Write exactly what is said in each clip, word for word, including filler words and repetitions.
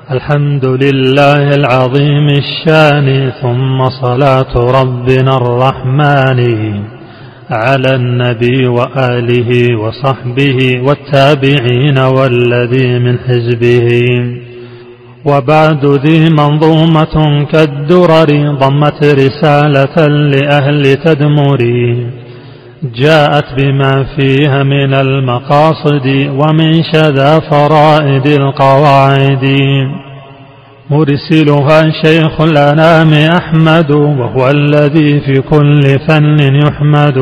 الحمد لله العظيم الشان، ثم صلاة ربنا الرحمن على النبي وآله وصحبه والتابعين والذي من حزبه. وبعد، ذي منظومة كالدرر ضمت رسالة لأهل تدمري، جاءت بما فيها من المقاصد ومن شذا فرائد القواعد. مرسلها شيخ الأنام أحمد، وهو الذي في كل فن يحمد،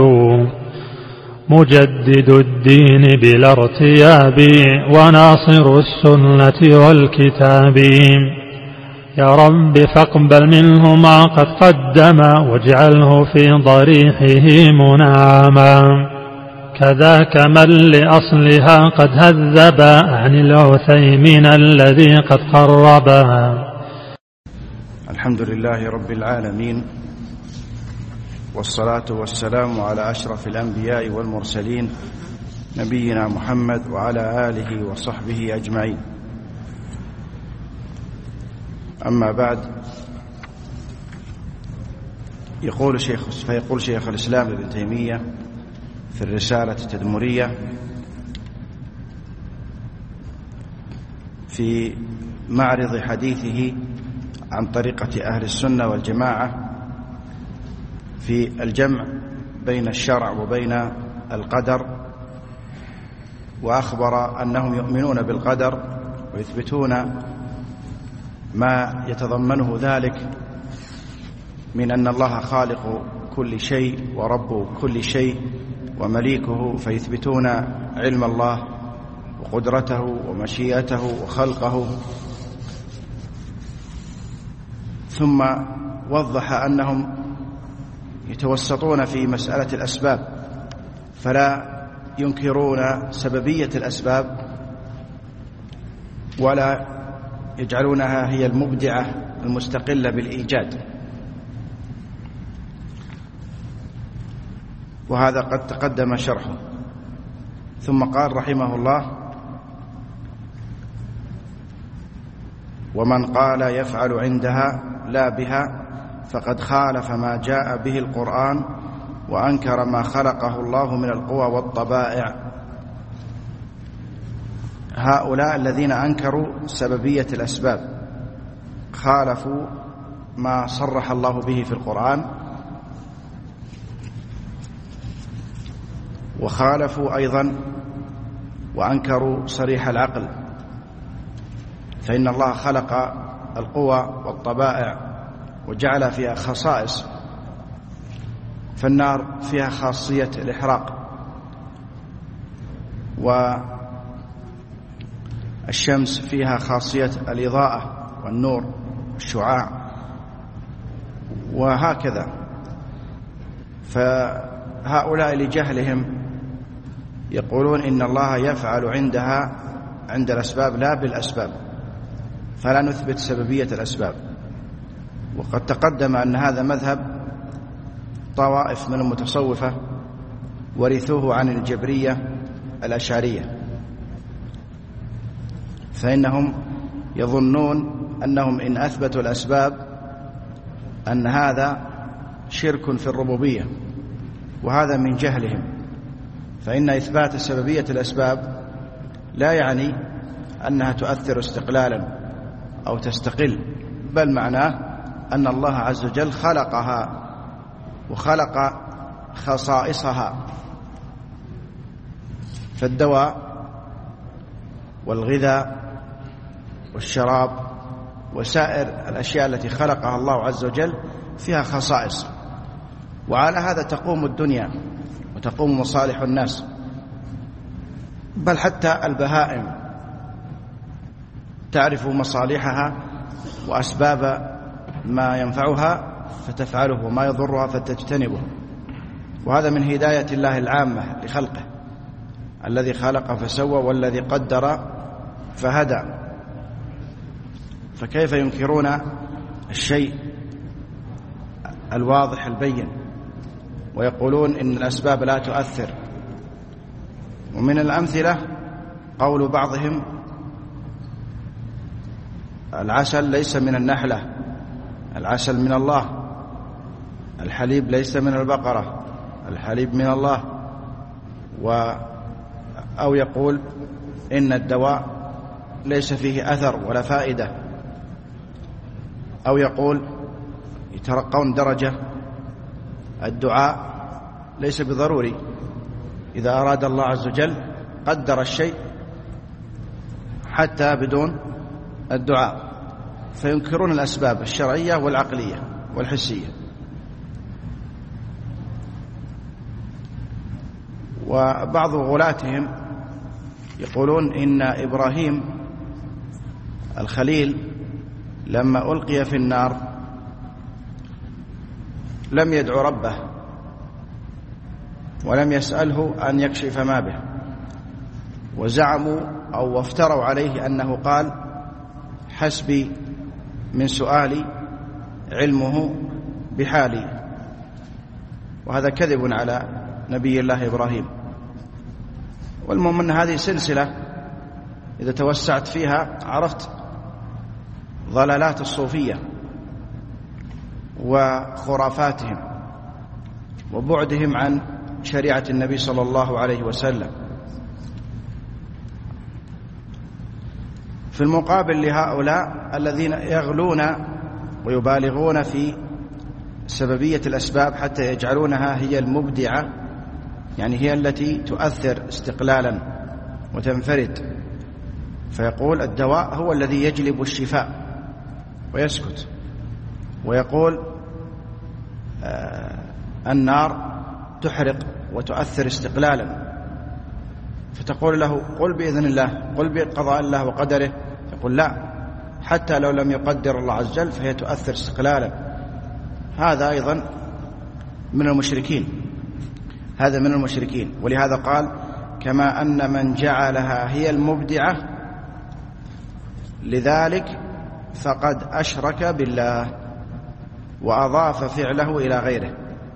مجدد الدين بلا ارتياب وناصر السنة والكتاب. يا رب فاقبل منه ما قد قدم، واجعله في ضريحه منعما، كذاك من لأصلها قد هذب عن العثيمين الذي قد قربها. الحمد لله رب العالمين، والصلاة والسلام على أشرف الأنبياء والمرسلين، نبينا محمد وعلى آله وصحبه أجمعين. أما بعد، يقول شيخ فيقول شيخ الإسلام ابن تيمية في الرسالة التدمرية في معرض حديثه عن طريقة أهل السنة والجماعة في الجمع بين الشرع وبين القدر، وأخبر أنهم يؤمنون بالقدر ويثبتون ما يتضمنه ذلك من أن الله خالق كل شيء ورب كل شيء ومليكه، فيثبتون علم الله وقدرته ومشيئته وخلقه. ثم وضح أنهم يتوسطون في مسألة الأسباب، فلا ينكرون سببية الأسباب ولا يجعلونها هي المبدعة المستقلة بالإيجاد. وهذا قد تقدم شرحه. ثم قال رحمه الله: ومن قال يفعل عندها لا بها فقد خالف ما جاء به القرآن وأنكر ما خلقه الله من القوى والطبائع. هؤلاء الذين أنكروا سببية الأسباب خالفوا ما صرح الله به في القرآن، وخالفوا أيضا وأنكروا صريح العقل، فإن الله خلق القوى والطبائع وجعل فيها خصائص، فالنار فيها خاصية الإحراق، والشمس فيها خاصية الإضاءة والنور والشعاع، وهكذا. فهؤلاء لجهلهم يقولون إن الله يفعل عندها عند الأسباب لا بالأسباب، فلا نثبت سببية الأسباب. وقد تقدم أن هذا مذهب طوائف من المتصوفة ورثوه عن الجبرية الأشعرية، فإنهم يظنون أنهم إن أثبتوا الأسباب أن هذا شرك في الربوبية، وهذا من جهلهم. فإن إثبات سببية الأسباب لا يعني أنها تؤثر استقلالا أو تستقل، بل معناه أن الله عز وجل خلقها وخلق خصائصها، فالدواء والغذاء والشراب وسائر الأشياء التي خلقها الله عز وجل فيها خصائص، وعلى هذا تقوم الدنيا وتقوم مصالح الناس، بل حتى البهائم تعرف مصالحها وأسباب ما ينفعها فتفعله وما يضرها فتجتنبه. وهذا من هداية الله العامة لخلقه، الذي خلق فسوى والذي قدر فهدى. فكيف ينكرون الشيء الواضح البين ويقولون إن الأسباب لا تؤثر؟ ومن الأمثلة قول بعضهم العسل ليس من النحلة، العسل من الله. الحليب ليس من البقرة، الحليب من الله. و أو يقول إن الدواء ليس فيه أثر ولا فائدة، أو يقول يترقون درجة الدعاء ليس بضروري، إذا أراد الله عز وجل قدر الشيء حتى بدون الدعاء، فينكرون الأسباب الشرعية والعقلية والحسية. وبعض غلاتهم يقولون إن إبراهيم الخليل لما ألقي في النار لم يدعو ربه ولم يسأله أن يكشف ما به، وزعموا أو وافتروا عليه أنه قال حسبي من سؤالي علمه بحالي، وهذا كذب على نبي الله إبراهيم. والمهم أن هذه سلسلة إذا توسعت فيها عرفت ضلالات الصوفية وخرافاتهم وبعدهم عن شريعة النبي صلى الله عليه وسلم. في المقابل لهؤلاء الذين يغلون ويبالغون في سببية الأسباب حتى يجعلونها هي المبدعة، يعني هي التي تؤثر استقلالا وتنفرد، فيقول الدواء هو الذي يجلب الشفاء ويسكت، ويقول آه النار تحرق وتؤثر استقلالا، فتقول له قل بإذن الله، قل بقضاء الله وقدره، يقول لا، حتى لو لم يقدر الله عز وجل فهي تؤثر استقلالا. هذا أيضا من المشركين، هذا من المشركين. ولهذا قال كما أن من جعلها هي المبدعة لذلك فقد أشرك بالله وأضاف فعله إلى غيره.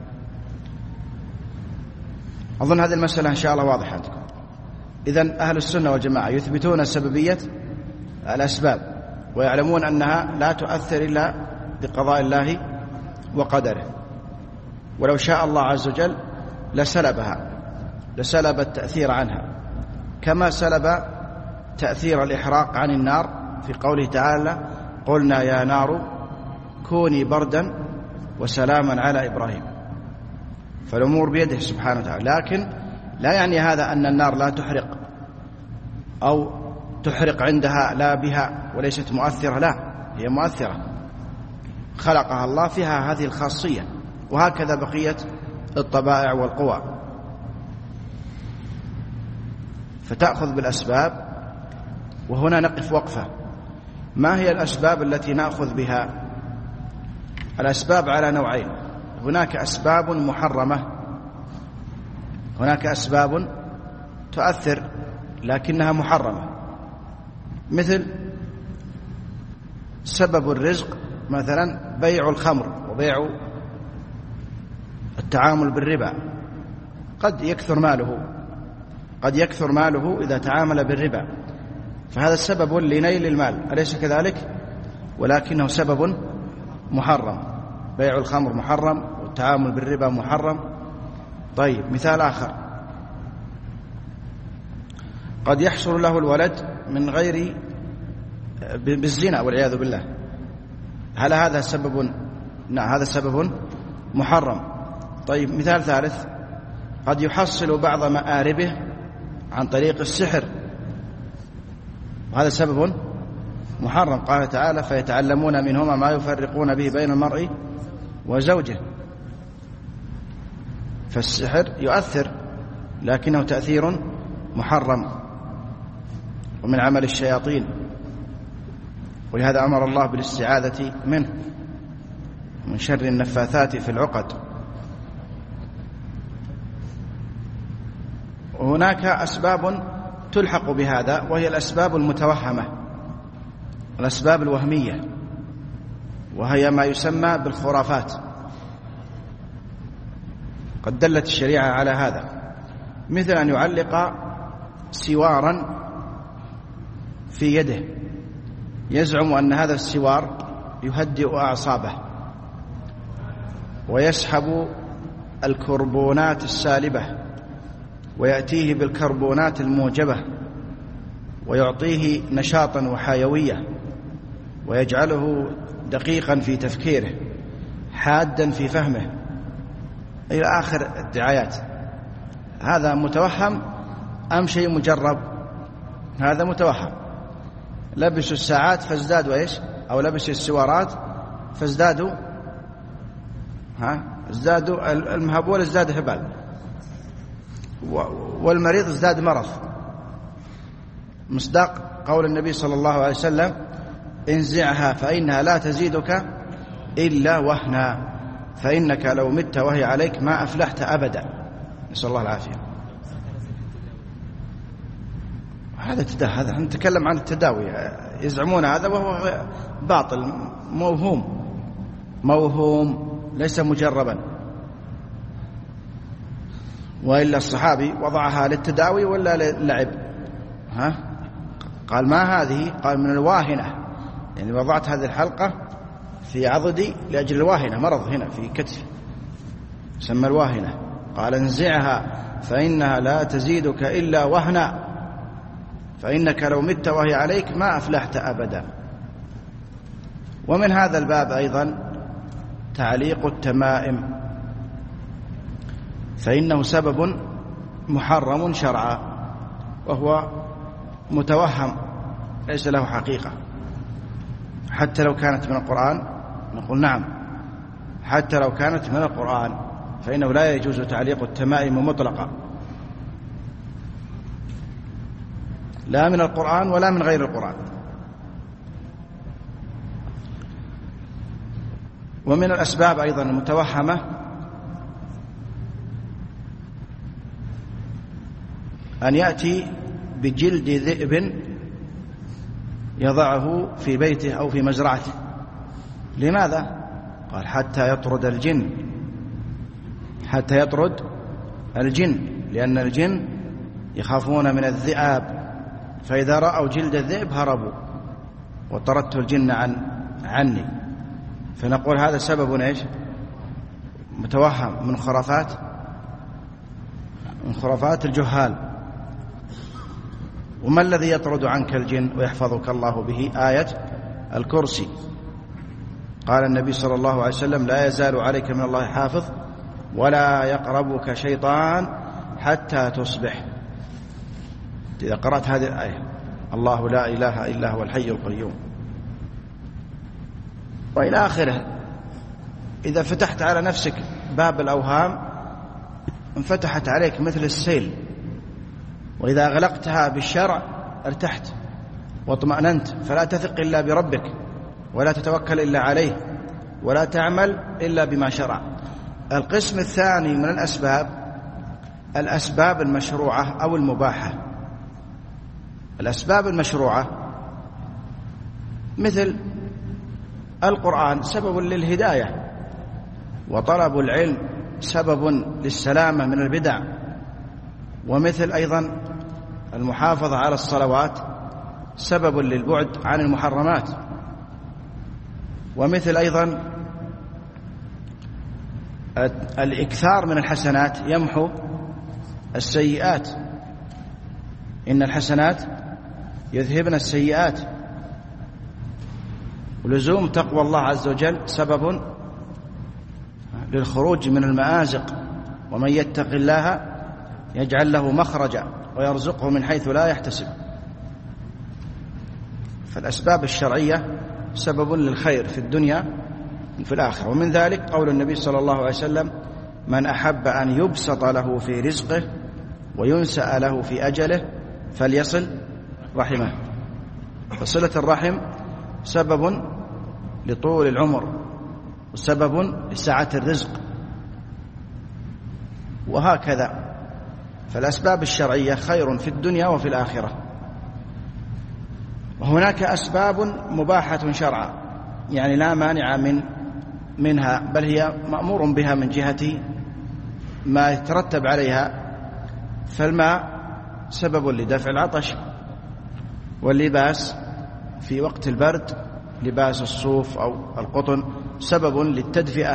أظن هذه المسألة إن شاء الله واضحة عندكم. إذن أهل السنة والجماعة يثبتون سببية الأسباب ويعلمون أنها لا تؤثر إلا بقضاء الله وقدره، ولو شاء الله عز وجل لسلبها، لسلب التأثير عنها، كما سلب تأثير الإحراق عن النار في قوله تعالى قلنا يا نار كوني بردا وسلاما على إبراهيم. فالأمور بيده سبحانه وتعالى، لكن لا يعني هذا أن النار لا تحرق أو تحرق عندها لا بها وليست مؤثرة، لا، هي مؤثرة، خلقها الله فيها هذه الخاصية، وهكذا بقية الطبائع والقوى. فتأخذ بالأسباب. وهنا نقف وقفة، ما هي الأسباب التي نأخذ بها؟ الأسباب على نوعين، هناك أسباب محرمة، هناك أسباب تؤثر لكنها محرمة، مثل سبب الرزق، مثلا بيع الخمر وبيع التعامل بالربا، قد يكثر ماله، قد يكثر ماله إذا تعامل بالربا، فهذا السبب لنيل المال، أليس كذلك؟ ولكنه سبب محرم، بيع الخمر محرم والتعامل بالربا محرم. طيب مثال آخر، قد يحصل له الولد من غير بالزنا والعياذ بالله، هل هذا سبب؟ نعم هذا سبب محرم. طيب مثال ثالث، قد يحصل بعض مآربه عن طريق السحر، وهذا سبب محرم، قال تعالى فيتعلمون منهما ما يفرقون به بين المرء وزوجه. فالسحر يؤثر لكنه تأثير محرم ومن عمل الشياطين، ولهذا أمر الله بالاستعاذة منه من شر النفاثات في العقد. وهناك أسباب تلحق بهذا، وهي الأسباب المتوهمة، الأسباب الوهمية، وهي ما يسمى بالخرافات. قد دلت الشريعة على هذا، مثل أن يعلق سوارا في يده يزعم أن هذا السوار يهدئ أعصابه ويسحب الكربونات السالبة ويأتيه بالكربونات الموجبة ويعطيه نشاطا وحيوية ويجعله دقيقا في تفكيره حادا في فهمه إلى آخر الدعايات. هذا متوهم أم شيء مجرب؟ هذا متوهم. لبسوا الساعات فازدادوا إيش؟ أو لبسوا السوارات فازدادوا ها ازدادوا المهبول ازداد هبال والمريض ازداد مرض، مصداق قول النبي صلى الله عليه وسلم: انزعها فإنها لا تزيدك إلا وهنا، فإنك لو مت وهي عليك ما أفلحت أبدا. نسأل الله العافية. هذا تداوي، هذا نتكلم عن التداوي. يزعمون هذا وهو باطل موهوم موهوم ليس مجربا. وإلا الصحابي وضعها للتداوي ولا للعب؟ ها؟ قال ما هذه؟ قال من الواهنة، يعني وضعت هذه الحلقة في عضدي لأجل الواهنة، مرض هنا في كتفي سمى الواهنة. قال انزعها فإنها لا تزيدك إلا وهنا، فإنك لو مت وهي عليك ما أفلحت أبدا. ومن هذا الباب أيضا تعليق التمائم، فإنه سبب محرم شرعا وهو متوهم ليس له حقيقة. حتى لو كانت من القرآن نقول نعم، حتى لو كانت من القرآن فإنه لا يجوز تعليق التمائم مطلقا، لا من القرآن ولا من غير القرآن. ومن الأسباب أيضا المتوهمة أن يأتي بجلد ذئب يضعه في بيته أو في مزرعته. لماذا؟ قال حتى يطرد الجن، حتى يطرد الجن، لأن الجن يخافون من الذئاب، فإذا رأوا جلد الذئب هربوا وطردت الجن عن عني. فنقول هذا سبب ايش؟ متوهم من خرافات من خرافات الجهال. وما الذي يطرد عنك الجن ويحفظك الله به؟ آية الكرسي. قال النبي صلى الله عليه وسلم: لا يزال عليك من الله حافظ ولا يقربك شيطان حتى تصبح. إذا قرأت هذه الآية: الله لا إله إلا هو الحي القيوم، وإلى آخره. إذا فتحت على نفسك باب الأوهام انفتحت عليك مثل السيل، وإذا أغلقتها بالشرع ارتحت واطمأننت، فلا تثق إلا بربك ولا تتوكل إلا عليه ولا تعمل إلا بما شرع. القسم الثاني من الأسباب الأسباب المشروعة أو المباحة. الأسباب المشروعة مثل القرآن سبب للهداية، وطلب العلم سبب للسلامة من البدع، ومثل أيضا المحافظة على الصلوات سبب للبعد عن المحرمات، ومثل أيضا الإكثار من الحسنات يمحو السيئات، إن الحسنات يذهبن السيئات. ولزوم تقوى الله عز وجل سبب للخروج من المآزق، ومن يتق الله يجعل له مخرجا ويرزقه من حيث لا يحتسب. فالأسباب الشرعية سبب للخير في الدنيا وفي الآخرة. ومن ذلك قول النبي صلى الله عليه وسلم: من أحب أن يبسط له في رزقه وينسأ له في أجله فليصل رحمه. فصلة الرحم سبب لطول العمر وسبب لسعة الرزق، وهكذا. فالأسباب الشرعية خير في الدنيا وفي الآخرة. وهناك أسباب مباحة شرعا، يعني لا مانع من منها، بل هي مأمور بها من جهة ما يترتب عليها. فالماء سبب لدفع العطش، واللباس في وقت البرد لباس الصوف أو القطن سبب للتدفئة.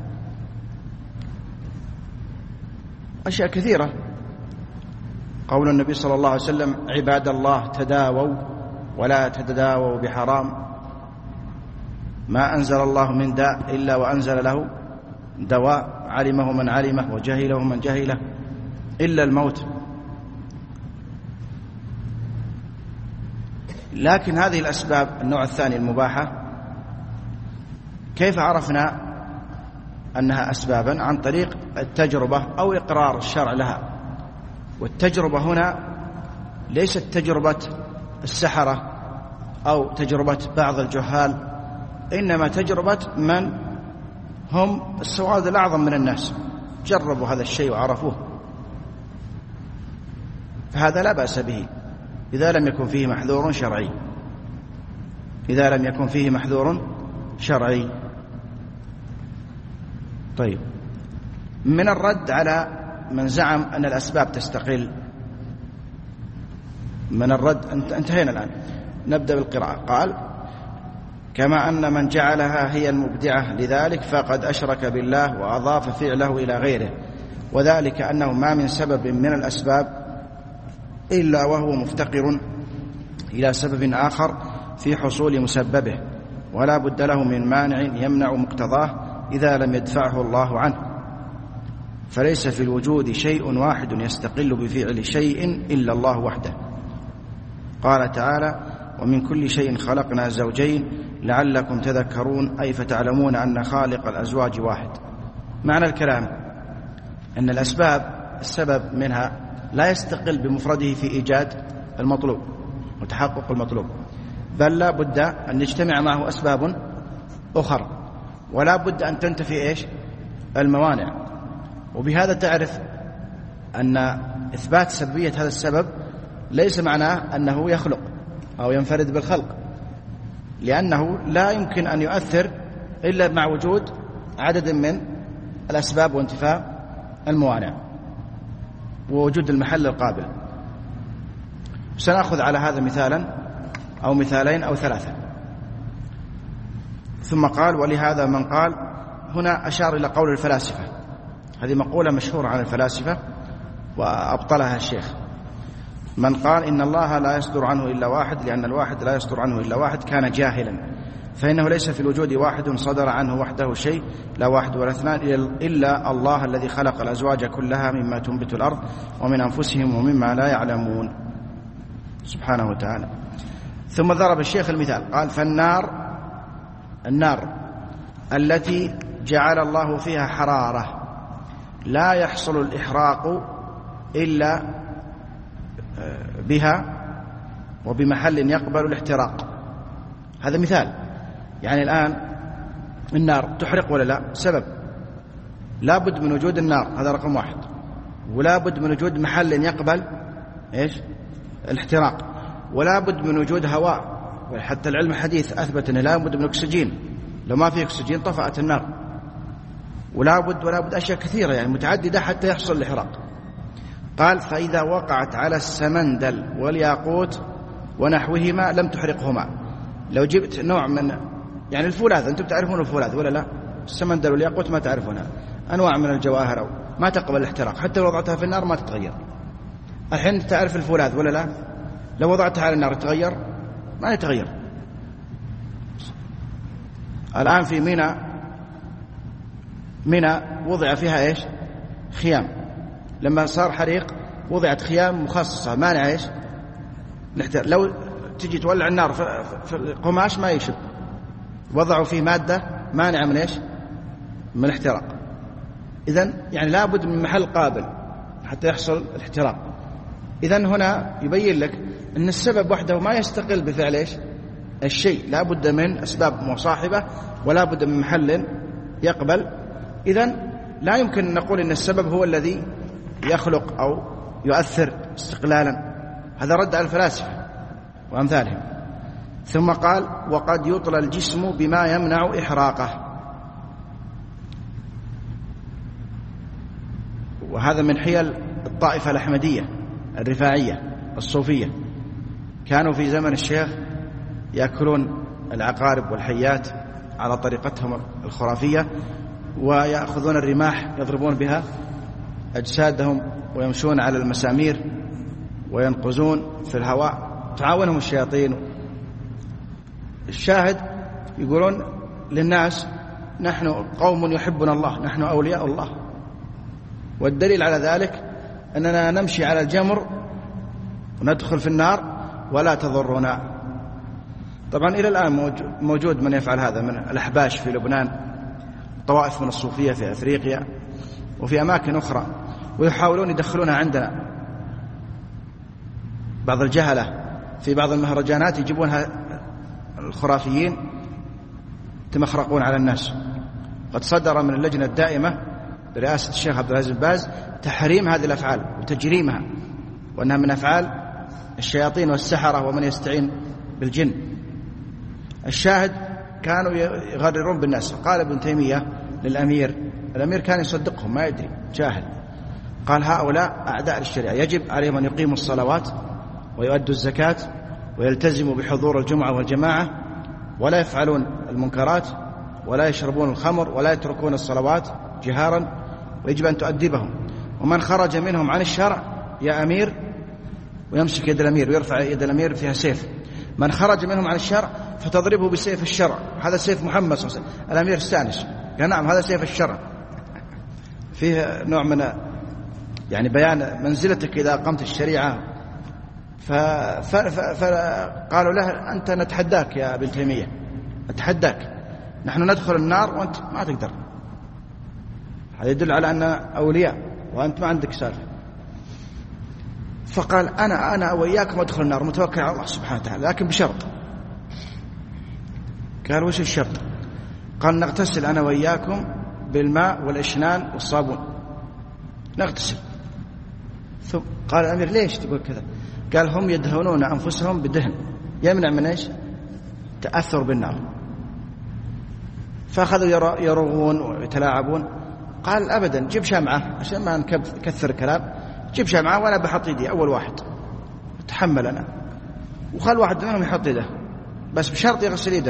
أشياء كثيرة. قول النبي صلى الله عليه وسلم: عباد الله تداووا ولا تتداووا بحرام، ما أنزل الله من داء إلا وأنزل له دواء، علمه من علمه وجهله من جهله إلا الموت. لكن هذه الأسباب النوع الثاني المباحة كيف عرفنا أنها أسبابا؟ عن طريق التجربة أو إقرار الشرع لها. والتجربة هنا ليست تجربة السحرة أو تجربة بعض الجهال، إنما تجربة من هم السواد الأعظم من الناس، جربوا هذا الشيء وعرفوه، فهذا لا بأس به إذا لم يكن فيه محذور شرعي، إذا لم يكن فيه محذور شرعي. طيب، من الرد على من زعم أن الأسباب تستقل، من الرد انتهينا الآن، نبدأ بالقراءة. قال: كما أن من جعلها هي المبدعة لذلك فقد أشرك بالله وأضاف فعله إلى غيره، وذلك أنه ما من سبب من الأسباب إلا وهو مفتقر إلى سبب آخر في حصول مسببه، ولا بد له من مانع يمنع مقتضاه إذا لم يدفعه الله عنه، فليس في الوجود شيء واحد يستقل بفعل شيء إلا الله وحده. قال تعالى: ومن كل شيء خلقنا زوجين لعلكم تذكرون، أي فتعلمون أن خالق الأزواج واحد. معنى الكلام أن الأسباب السبب منها لا يستقل بمفرده في إيجاد المطلوب وتحقق المطلوب، بل لا بد أن يجتمع معه أسباب أخرى، ولا بد أن تنتفي إيش؟ الموانع. وبهذا تعرف أن إثبات سببية هذا السبب ليس معناه أنه يخلق أو ينفرد بالخلق، لأنه لا يمكن أن يؤثر إلا مع وجود عدد من الأسباب وانتفاء الموانع ووجود المحل القابل. سنأخذ على هذا مثالا أو مثالين أو ثلاثة. ثم قال: ولهذا من قال، هنا أشار إلى قول الفلاسفة، هذه مقولة مشهورة عن الفلاسفة وأبطلها الشيخ. من قال إن الله لا يصدر عنه إلا واحد لأن الواحد لا يصدر عنه إلا واحد كان جاهلا، فإنه ليس في الوجود واحد صدر عنه وحده شيء، لا واحد ولا اثنان، إلا الله الذي خلق الأزواج كلها مما تنبت الأرض ومن أنفسهم ومما لا يعلمون سبحانه وتعالى. ثم ضرب الشيخ المثال، قال: فالنار النار التي جعل الله فيها حرارة لا يحصل الإحراق إلا بها وبمحل يقبل الاحتراق. هذا مثال. يعني الآن النار تحرق ولا لا؟ سبب، لا بد من وجود النار، هذا رقم واحد، ولا بد من وجود محل يقبل إيش؟ الاحتراق، ولا بد من وجود هواء، وحتى العلم الحديث أثبت أن لا بد من أكسجين، لو ما في أكسجين طفأت النار، ولا بد ولا بد أشياء كثيرة يعني متعددة حتى يحصل الإحراق. قال: فإذا وقعت على السمندل والياقوت ونحوهما لم تحرقهما. لو جبت نوع من يعني الفولاذ، أنتم تعرفون الفولاذ ولا لا؟ السمندل والياقوت ما تعرفونها، أنواع من الجواهر أو ما تقبل الاحتراق، حتى لو وضعتها في النار ما تتغير. الحين تعرف الفولاذ ولا لا؟ لو وضعتها على النار تتغير؟ ما يتغير. الآن في منى منى وضع فيها إيش؟ خيام. لما صار حريق وضعت خيام مخصصة مانع إيش؟ لو تجي تولع النار في القماش ما يشب، وضعوا فيه مادة مانعة من إيش؟ من الاحتراق. إذن يعني لابد من محل قابل حتى يحصل الاحتراق. إذن هنا يبين لك أن السبب وحده ما يستقل بفعل إيش؟ الشيء، لابد من أسباب مصاحبة ولا بد من محل يقبل. إذن لا يمكن أن نقول أن السبب هو الذي يخلق أو يؤثر استقلالا، هذا رد على الفلاسفة وأمثالهم. ثم قال: وقد يطلى الجسم بما يمنع إحراقه. وهذا من حيل الطائفة الأحمدية الرفاعية الصوفية، كانوا في زمن الشيخ يأكلون العقارب والحيات على طريقتهم الخرافية، ويأخذون الرماح يضربون بها أجسادهم، ويمشون على المسامير وينقزون في الهواء، تعاونهم الشياطين. الشاهد يقولون للناس نحن قوم يحبنا الله، نحن أولياء الله، والدليل على ذلك أننا نمشي على الجمر وندخل في النار ولا تضرنا. طبعا إلى الآن موجود من يفعل هذا من الأحباش في لبنان، طوائف من الصوفية في أفريقيا وفي أماكن أخرى، ويحاولون يدخلونها عندنا. بعض الجهلة في بعض المهرجانات يجيبونها الخرافيين تمخرقون على الناس. قد صدر من اللجنة الدائمة برئاسة الشيخ عبد العزيز بن باز تحريم هذه الأفعال وتجريمها، وأنها من أفعال الشياطين والسحرة ومن يستعين بالجن. الشاهد كانوا يغررون بالناس. قال ابن تيمية للأمير، الأمير كان يصدقهم ما يدري، جاهل، قال هؤلاء أعداء للشريعة، يجب عليهم أن يقيموا الصلوات ويؤدوا الزكاة ويلتزموا بحضور الجمعة والجماعة، ولا يفعلون المنكرات ولا يشربون الخمر ولا يتركون الصلوات جهارا، ويجب أن تؤدبهم. ومن خرج منهم عن الشرع يا أمير، ويمسك يد الأمير ويرفع يد الأمير فيها سيف، من خرج منهم عن الشرع فتضربه بسيف الشرع، هذا سيف محمد صلى الله عليه وسلم. الأمير استانس، قال نعم هذا سيف الشرع. فيه نوع من يعني بيان منزلتك إذا أقمت الشريعة. فقالوا له أنت نتحداك يا ابن تيمية، نتحداك، نحن ندخل النار وأنت ما تقدر. هذا يدل على أن أولياء وأنت ما عندك سالفة. فقال أنا أنا وإياكم أدخل النار متوكل على الله سبحانه وتعالى، لكن بشرط. قال وش الشرط؟ قال نغتسل أنا وإياكم بالماء والإشنان والصابون، نغتسل. ثم قال الأمير ليش تقول كذا؟ قال هم يدهنون أنفسهم بدهن يمنع من إيش؟ تأثر بالنار. فأخذوا يروغون ويتلاعبون. قال أبدا، جيب شمعة عشان ما نكثر كلام، جيب شمعة وأنا بحط يدي أول واحد، تحمل أنا، وخل واحد منهم يحط يده، بس بشرط يغسل يده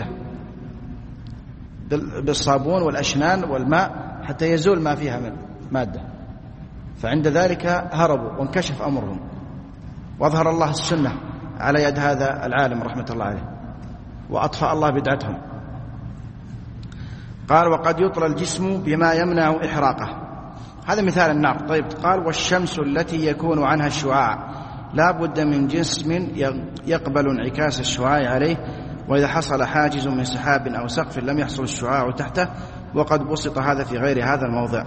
بالصابون والأشنان والماء حتى يزول ما فيها من مادة. فعند ذلك هربوا وانكشف أمرهم، وأظهر الله السنة على يد هذا العالم رحمة الله عليه، وأطفأ الله بدعتهم. قال وقد يطرى الجسم بما يمنع إحراقه، هذا مثال النار. طيب قال والشمس التي يكون عنها الشعاع لا بد من جسم يقبل انعكاس الشعاع عليه، وإذا حصل حاجز من سحاب أو سقف لم يحصل الشعاع تحته، وقد بسط هذا في غير هذا الموضع.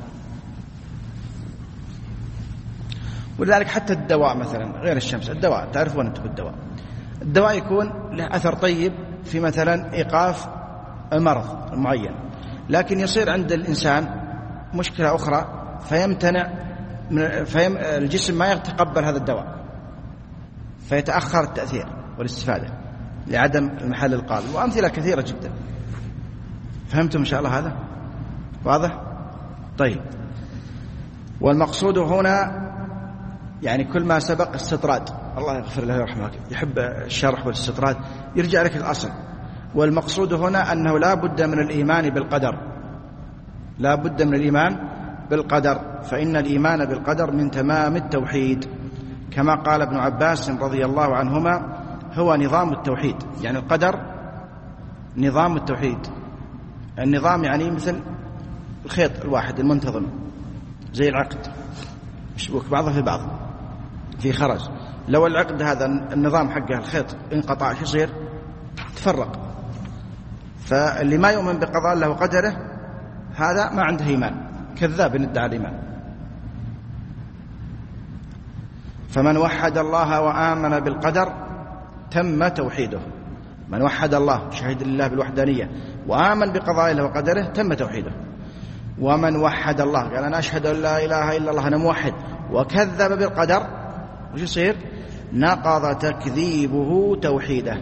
ولذلك حتى الدواء مثلا غير الشمس، الدواء تعرفون أنتم الدواء، الدواء يكون له أثر طيب في مثلا إيقاف المرض المعين، لكن يصير عند الإنسان مشكلة أخرى فيمتنع من فيم الجسم ما يتقبل هذا الدواء، فيتأخر التأثير والاستفادة لعدم المحل القابل. وأمثلة كثيرة جدا. فهمتم إن شاء الله هذا واضح؟ طيب، والمقصود هنا يعني كل ما سبق استطراد، الله يغفر له ويرحمه، يحب الشرح والاستطراد، يرجع لك الأصل. والمقصود هنا أنه لا بد من الإيمان بالقدر، لا بد من الإيمان بالقدر، فإن الإيمان بالقدر من تمام التوحيد، كما قال ابن عباس رضي الله عنهما هو نظام التوحيد. يعني القدر نظام التوحيد. النظام يعني مثل الخيط الواحد المنتظم زي العقد، يشبك بعضه في بعض في خرج. لو العقد هذا النظام حقه الخيط انقطع شو يصير؟ تفرق. فاللي ما يؤمن بقضاء الله وقدره هذا ما عنده إيمان، كذاب يدعي الإيمان. فمن وحد الله وآمن بالقدر تم توحيده. من وحد الله، شهد لله بالوحدانية، وآمن بقضاء الله وقدره، تم توحيده. ومن وحد الله قال أنا أشهد أن لا إله إلا الله، أنا موحد، وكذب بالقدر، وش يصير؟ نقض تكذيبه توحيده.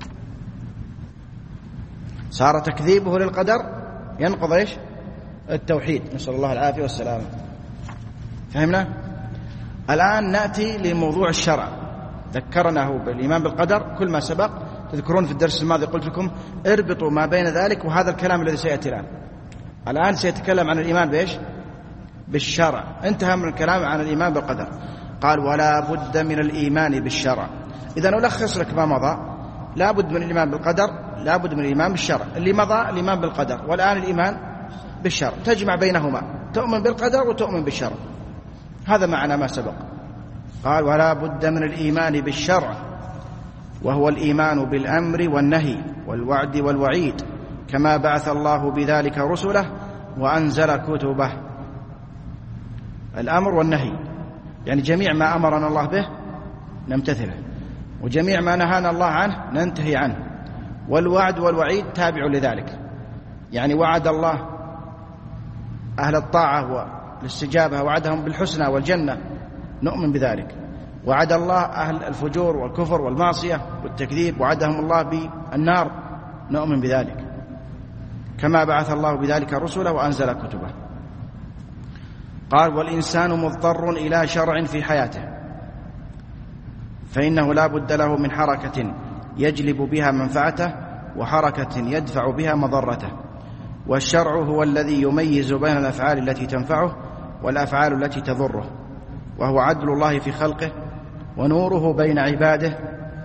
صار تكذيبه للقدر ينقض إيش؟ التوحيد. نسأل الله العافية والسلامة. فهمنا؟ الآن نأتي لموضوع الشرع. ذكرناه بالإيمان بالقدر كل ما سبق، تذكرون في الدرس الماضي قلت لكم اربطوا ما بين ذلك وهذا الكلام الذي سيأتي الآن. الآن سيتكلم عن الإيمان بإيش؟ بالشرع. انتهى من الكلام عن الإيمان بالقدر، قال ولا بد من الإيمان بالشرع. إذا ألخص لك ما مضى، لا بد من الإيمان بالقدر، لا بد من الإيمان بالشرع. اللي مضى الإيمان بالقدر، والآن الإيمان بالشرع، تجمع بينهما، تؤمن بالقدر وتؤمن بالشرع. هذا معنى ما سبق. قال ولا بد من الإيمان بالشرع، وهو الإيمان بالأمر والنهي والوعد والوعيد، كما بعث الله بذلك رسله وأنزل كتبه. الأمر والنهي يعني جميع ما أمرنا الله به نمتثله، وجميع ما نهانا الله عنه ننتهي عنه. والوعد والوعيد تابع لذلك، يعني وعد الله أهل الطاعة والاستجابة، وعدهم بالحسنى والجنة، نؤمن بذلك. وعد الله أهل الفجور والكفر والمعصية والتكذيب، وعدهم الله بالنار، نؤمن بذلك. كما بعث الله بذلك رسله وأنزل كتبه. قال والإنسان مضطر إلى شرع في حياته، فإنه لا بد له من حركة يجلب بها منفعته، وحركة يدفع بها مضرته. والشرع هو الذي يميز بين الأفعال التي تنفعه والأفعال التي تضره، وهو عدل الله في خلقه ونوره بين عباده.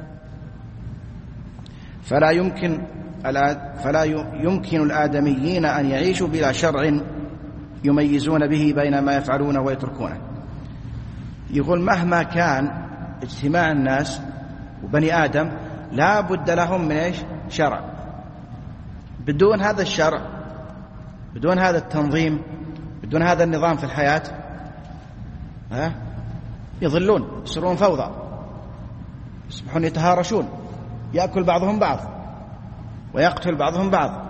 فلا يمكن فلا يمكن الآدميين أن يعيشوا بلا شرع يميزون به بين ما يفعلونه ويتركونه. يقول مهما كان اجتماع الناس وبني آدم لا بد لهم من إيش؟ شرع. بدون هذا الشرع، بدون هذا التنظيم، بدون هذا النظام في الحياة، ها يضلون، يصيرون فوضى، يصبحون يتهارشون، يأكل بعضهم بعض ويقتل بعضهم بعض،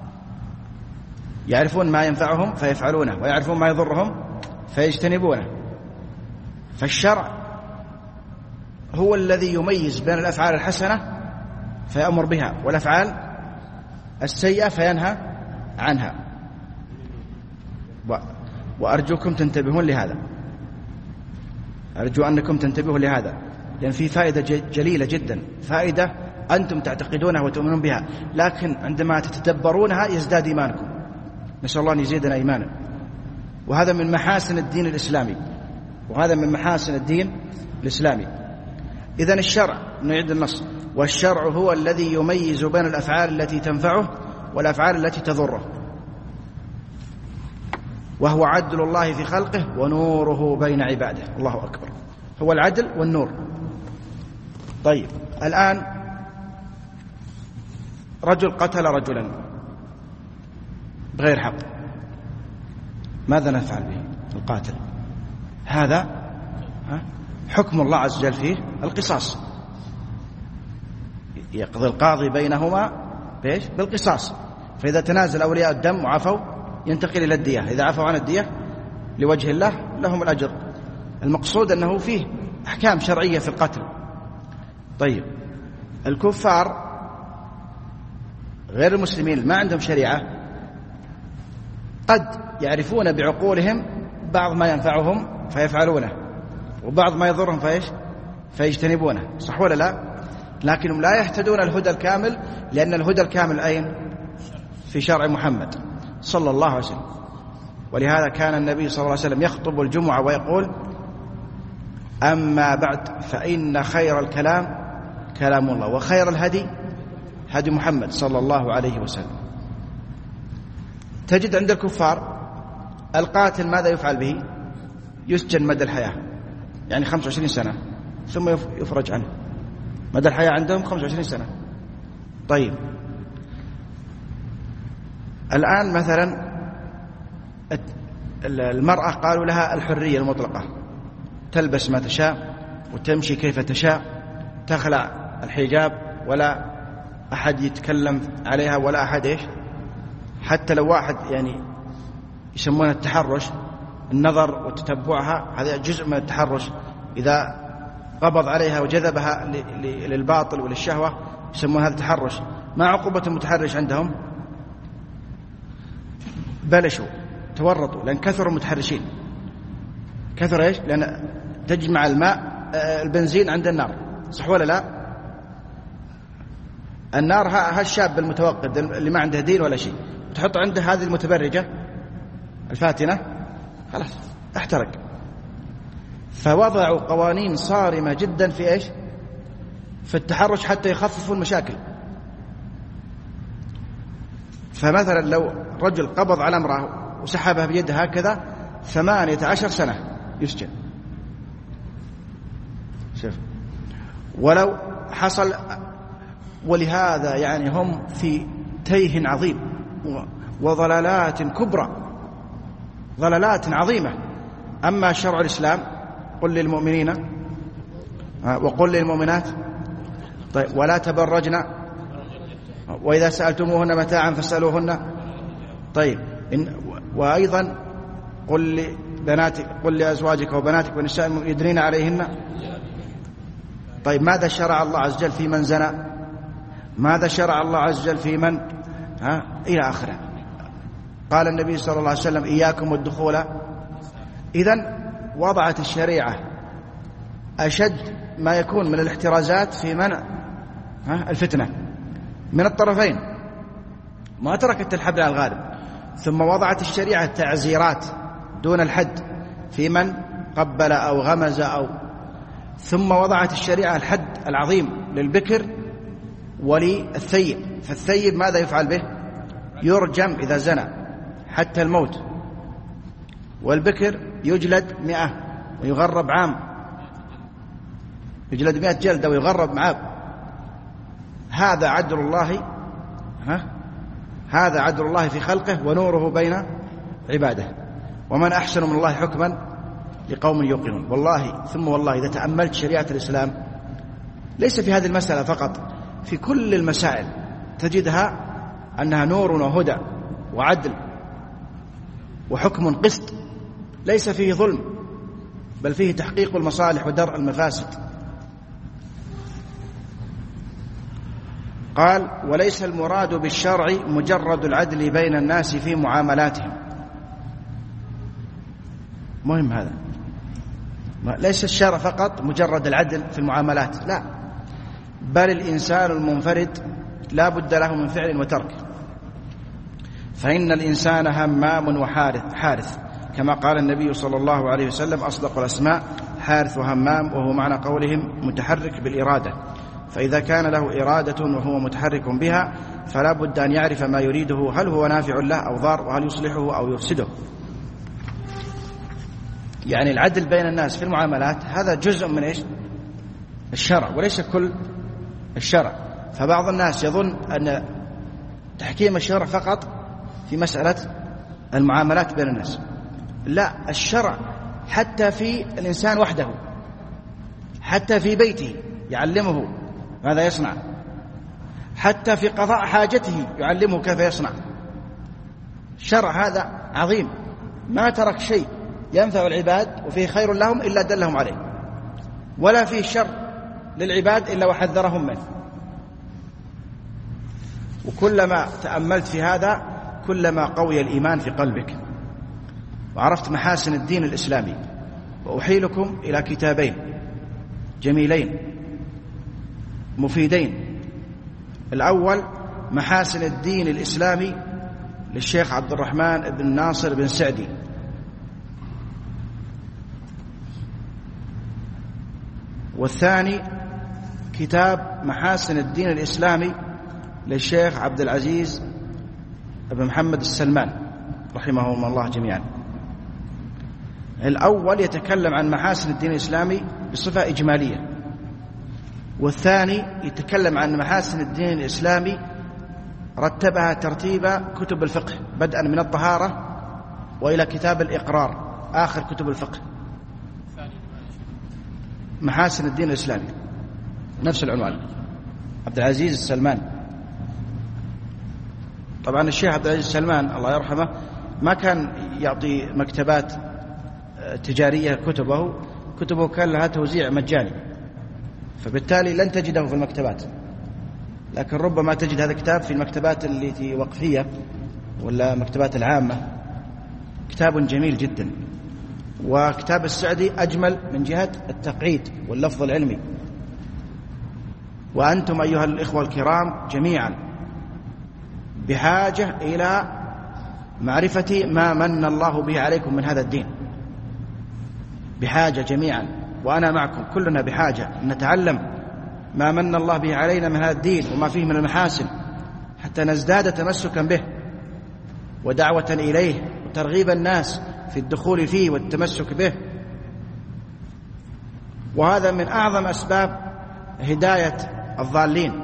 يعرفون ما ينفعهم فيفعلونه، ويعرفون ما يضرهم فيجتنبونه. فالشرع هو الذي يميز بين الأفعال الحسنة فيأمر بها، والأفعال السيئة فينهى عنها. وأرجوكم تنتبهون لهذا، أرجو أنكم تنتبهوا لهذا، لأن في فائدة جليلة جدا، فائدة أنتم تعتقدونها وتؤمنون بها، لكن عندما تتدبرونها يزداد إيمانكم. نسأل الله أن يزيدنا إيمانا. وهذا من محاسن الدين الإسلامي، وهذا من محاسن الدين الإسلامي. إذن الشرع، نعيد النص، والشرع هو الذي يميز بين الأفعال التي تنفعه والأفعال التي تضره، وهو عدل الله في خلقه ونوره بين عباده. الله أكبر، هو العدل والنور. طيب الآن رجل قتل رجلا بغير حق، ماذا نفعل به؟ القاتل هذا حكم الله عز وجل فيه القصاص، يقضي القاضي بينهما بإيش؟ بالقصاص. فإذا تنازل أولياء الدم وعفوا ينتقل إلى الدية، إذا عفوا عن الدية لوجه الله لهم الأجر. المقصود أنه فيه أحكام شرعية في القتل. طيب الكفار غير المسلمين ما عندهم شريعة، قد يعرفون بعقولهم بعض ما ينفعهم فيفعلونه، وبعض ما يضرهم فإيش؟ فيجتنبونه، صح ولا لا؟ لكنهم لا يهتدون الهدى الكامل، لأن الهدى الكامل أين؟ في شرع محمد صلى الله عليه وسلم. ولهذا كان النبي صلى الله عليه وسلم يخطب الجمعة ويقول: أما بعد فإن خير الكلام كلام الله، وخير الهدي هدي محمد صلى الله عليه وسلم. تجد عند الكفار القاتل ماذا يفعل به؟ يسجن مدى الحياة، يعني خمسة وعشرين سنة، ثم يفرج عنه. مدى الحياة عندهم خمسة وعشرين سنة. طيب الآن مثلا المرأة قالوا لها الحرية المطلقة، تلبس ما تشاء وتمشي كيف تشاء، تخلع الحجاب ولا أحد يتكلم عليها ولا أحد إيش، حتى لو واحد يعني يسمونه التحرش، النظر وتتبعها هذا جزء من التحرش، إذا قبض عليها وجذبها للباطل وللشهوة يسمون هذا تحرش. ما عقوبة المتحرش عندهم؟ بلشوا تورطوا، لأن كثروا المتحرشين. كثر إيش؟ لأن تجمع الماء البنزين عند النار، صح ولا لا؟ النار هالشاب المتوقد اللي ما عنده دين ولا شيء، تحط عنده هذه المتبرجة الفاتنة، خلاص احترق. فوضعوا قوانين صارمة جدا في إيش؟ في التحرش حتى يخففوا المشاكل. فمثلا لو رجل قبض على امرأة وسحبها بيده هكذا ثمانية عشر سنة يسجن. شوف، ولو حصل. ولهذا يعني هم في تيه عظيم وضلالات كبرى، ضلالات عظيمة. أما شرع الإسلام قل للمؤمنين وقل للمؤمنات طيب ولا تبرجن وإذا سألتموهن متاعا فاسألوهن طيب إن وأيضا قل لبناتك قل لأزواجك وبناتك ونساء يدنين عليهن. طيب ماذا شرع الله عز وجل في من زنى؟ ماذا شرع الله عز وجل في من ها إلى آخره. قال النبي صلى الله عليه وسلم إياكم والدخول. إذن وضعت الشريعة أشد ما يكون من الاحترازات في منع الفتنة من الطرفين، ما تركت الحبل على الغالب. ثم وضعت الشريعة تعزيرات دون الحد في من قبل أو غمز أو ثم وضعت الشريعة الحد العظيم للبكر وللثيب. فالثيب ماذا يفعل به؟ يرجم إذا زنى حتى الموت، والبكر يجلد مئة ويغرب عام، يجلد مئة جلدة ويغرب عام. هذا عدل الله، ها هذا عدل الله في خلقه ونوره بين عباده. ومن أحسن من الله حكما لقوم يوقنون. والله ثم والله إذا تأملت شريعة الإسلام ليس في هذه المسألة فقط، في كل المسائل تجدها أنها نور وهدى وعدل وحكم قسط، ليس فيه ظلم بل فيه تحقيق المصالح ودرء المفاسد. قال وليس المراد بالشرع مجرد العدل بين الناس في معاملاتهم. مهم هذا، ليس الشرع فقط مجرد العدل في المعاملات، لا، بل الإنسان المنفرد لا بد له من فعل وترك. فإن الإنسان همام وحارث حارث كما قال النبي صلى الله عليه وسلم أصدق الأسماء حارث وهمام، وهو معنى قولهم متحرك بالإرادة. فإذا كان له إرادة وهو متحرك بها فلا بد أن يعرف ما يريده، هل هو نافع له أو ضار، وهل يصلحه أو يفسده. يعني العدل بين الناس في المعاملات هذا جزء من إيش؟ الشرع وليس كل الشرع. فبعض الناس يظن أن تحكيم الشرع فقط في مسألة المعاملات بين الناس، لا، الشرع حتى في الإنسان وحده، حتى في بيته يعلمه ماذا يصنع، حتى في قضاء حاجته يعلمه كيف يصنع. الشرع هذا عظيم، ما ترك شيء ينفع العباد وفيه خير لهم إلا دلهم عليه، ولا فيه شر للعباد إلا وحذرهم منه. وكلما تأملت في هذا كلما قوي الإيمان في قلبك وعرفت محاسن الدين الإسلامي. وأحيلكم إلى كتابين جميلين مفيدين. الأول محاسن الدين الإسلامي للشيخ عبد الرحمن بن ناصر بن سعدي، والثاني كتاب محاسن الدين الإسلامي للشيخ عبد العزيز بن محمد السلمان رحمهم الله جميعا. الأول يتكلم عن محاسن الدين الإسلامي بصفة إجمالية، والثاني يتكلم عن محاسن الدين الإسلامي رتبها ترتيب كتب الفقه بدءا من الطهارة وإلى كتاب الإقرار آخر كتب الفقه. محاسن الدين الإسلامي نفس العنوان، عبد العزيز السلمان. طبعا الشيخ عبد العزيز السلمان الله يرحمه ما كان يعطي مكتبات تجارية كتبه، كتبه كان لها توزيع مجاني، فبالتالي لن تجده في المكتبات، لكن ربما تجد هذا الكتاب في المكتبات التي وقفية ولا مكتبات العامة. كتاب جميل جدا. وكتاب السعدي أجمل من جهة التقعيد واللفظ العلمي. وأنتم أيها الإخوة الكرام جميعا بحاجة إلى معرفة ما من الله به عليكم من هذا الدين، بحاجة جميعا، وأنا معكم كلنا بحاجة أن نتعلم ما من الله به علينا من هذا الدين وما فيه من المحاسن حتى نزداد تمسكا به ودعوة إليه وترغيب الناس في الدخول فيه والتمسك به. وهذا من أعظم أسباب هداية الضالين.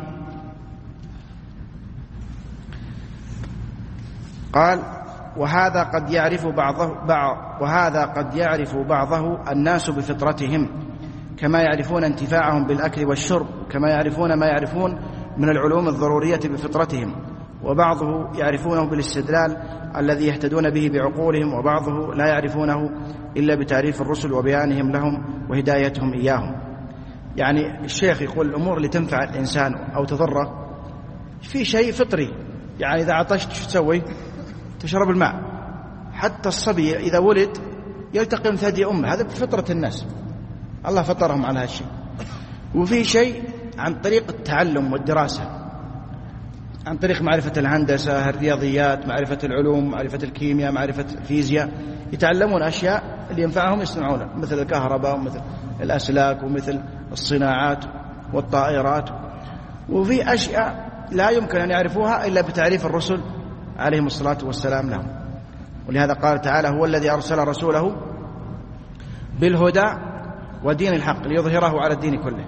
قال: وهذا قد يعرف بعضه بعض وهذا قد يعرف بعضه الناس بفطرتهم، كما يعرفون انتفاعهم بالأكل والشرب، كما يعرفون ما يعرفون من العلوم الضرورية بفطرتهم، وبعضه يعرفونه بالاستدلال الذي يهتدون به بعقولهم، وبعضه لا يعرفونه إلا بتعريف الرسل وبيانهم لهم وهدايتهم إياهم. يعني الشيخ يقول الأمور اللي تنفع الإنسان أو تضره في شيء فطري، يعني إذا عطشت شو تسوي؟ تشرب الماء. حتى الصبي إذا ولد يلتقي من ثدي أمه، هذا بفطرة الناس، الله فطرهم على هالشيء. وفي شيء عن طريق التعلم والدراسة، عن طريق معرفة الهندسة، الرياضيات، معرفة العلوم، معرفة الكيمياء، معرفة الفيزياء، يتعلمون أشياء اللي ينفعهم يصنعونها، مثل الكهرباء ومثل الأسلاك ومثل الصناعات والطائرات. وفي أشياء لا يمكن أن يعرفوها إلا بتعريف الرسل عليهم الصلاة والسلام لهم. ولهذا قال تعالى: هو الذي أرسل رسوله بالهدى ودين الحق ليظهره على الدين كله.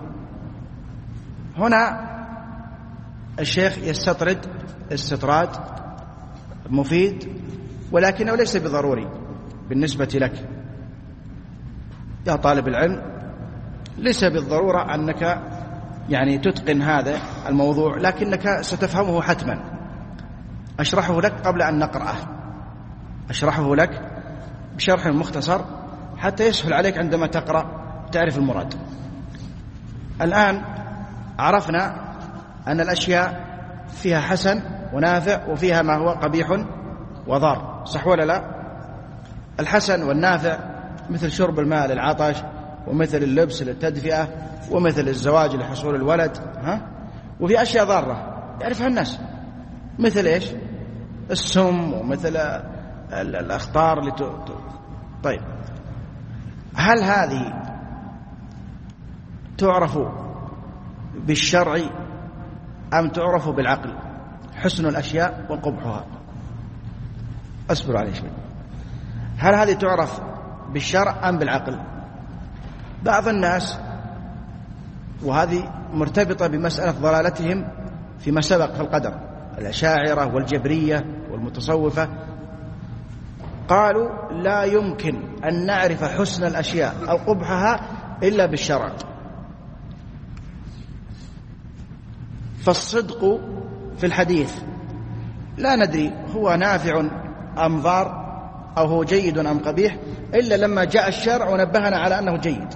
هنا الشيخ يستطرد استطراد مفيد، ولكنه ليس بضروري بالنسبة لك يا طالب العلم. ليس بالضرورة أنك يعني تتقن هذا الموضوع، لكنك ستفهمه حتما. أشرحه لك قبل أن نقرأه، أشرحه لك بشرح مختصر حتى يسهل عليك عندما تقرأ تعرف المراد. الآن عرفنا أن الأشياء فيها حسن ونافع وفيها ما هو قبيح وضار، صح ولا لا؟ الحسن والنافع مثل شرب الماء للعطش، ومثل اللبس للتدفئة، ومثل الزواج لحصول الولد، ها؟ وفي أشياء ضارة يعرفها الناس، مثل إيش؟ السم، ومثل الأخطار اللي ت... طيب، هل هذه تعرف بالشرع أم تعرف بالعقل؟ حسن الأشياء وقبحها. أصبروا عليه شوي. هل هذه تعرف بالشرع أم بالعقل؟ بعض الناس، وهذه مرتبطة بمسألة ضلالتهم فيما سبق في القدر، الأشاعرة والجبرية والمتصوفة، قالوا لا يمكن أن نعرف حسن الأشياء أو قبحها إلا بالشرع. فالصدق في الحديث لا ندري هو نافع أم ضار، أو هو جيد أم قبيح، إلا لما جاء الشرع ونبهنا على أنه جيد.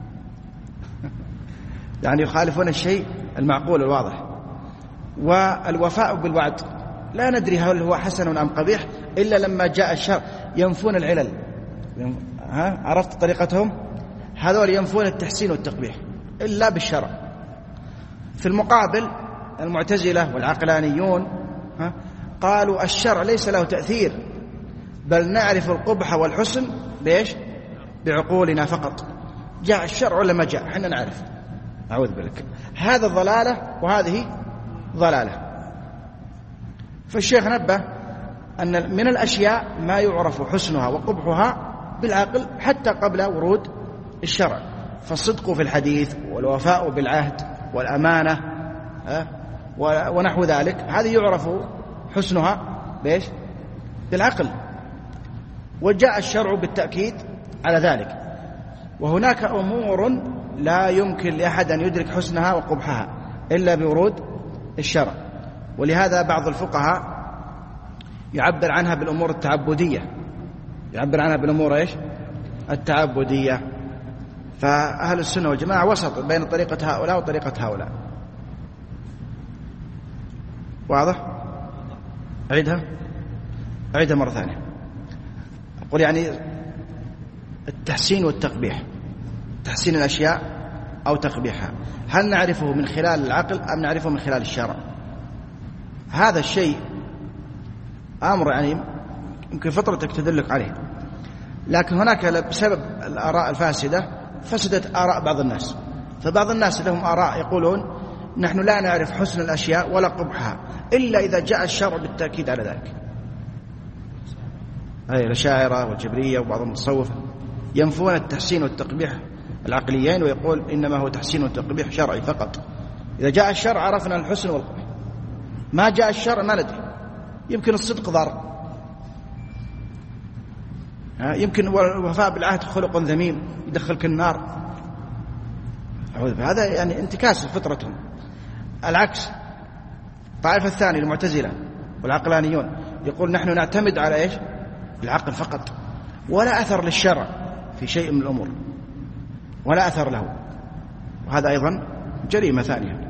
يعني يخالفون الشيء المعقول الواضح. والوفاء بالوعد لا ندري هل هو حسن أم قبيح إلا لما جاء الشرع. ينفون العلل، ها عرفت طريقتهم؟ هذول ينفون التحسين والتقبيح إلا بالشرع. في المقابل المعتزلة والعقلانيون ها قالوا الشرع ليس له تأثير، بل نعرف القبح والحسن بإيش؟ بعقولنا فقط. جاء الشرع ولا ما جاء حنا نعرف. أعوذ بالك. هذا ضلالة وهذه ضلالة. فالشيخ نبه أن من الأشياء ما يعرف حسنها وقبحها بالعقل حتى قبل ورود الشرع. فالصدق في الحديث والوفاء بالعهد والأمانة ونحو ذلك، هذه يعرف حسنها بإيش؟ بالعقل. وجاء الشرع بالتأكيد على ذلك. وهناك أمور لا يمكن لأحد أن يدرك حسنها وقبحها إلا بورود الشرع. ولهذا بعض الفقهاء يعبر عنها بالأمور التعبدية، يعبر عنها بالأمور إيش؟ التعبدية. فأهل السنة والجماعة وسط بين طريقة هؤلاء وطريقة هؤلاء. واضح؟ أعيدها أعيدها مرة ثانية. أقول يعني التحسين والتقبيح، تحسين الأشياء أو تقبيحها، هل نعرفه من خلال العقل أم نعرفه من خلال الشرع؟ هذا الشيء أمر يعني يمكن فطرتك تدلك عليه، لكن هناك بسبب الآراء الفاسدة فسدت آراء بعض الناس. فبعض الناس لهم آراء يقولون نحن لا نعرف حسن الأشياء ولا قبحها إلا إذا جاء الشرع بالتأكيد على ذلك. هذه الأشاعرة والجبرية وبعض المتصوفة ينفون التحسين والتقبيح العقليين ويقول إنما هو تحسين وتقبيح شرعي فقط. إذا جاء الشرع عرفنا الحسن والقبح، ما جاء الشرع ما ندري. يمكن الصدق ضار، يمكن الوفاء بالعهد خلق ذميم يدخلك النار. هذا يعني انتكاس فطرتهم. العكس، الطائفة الثانية المعتزلة والعقلانيون يقول نحن نعتمد على إيش؟ العقل فقط، ولا أثر للشرع في شيء من الأمور، ولا أثر له. وهذا أيضا جريمة ثانية.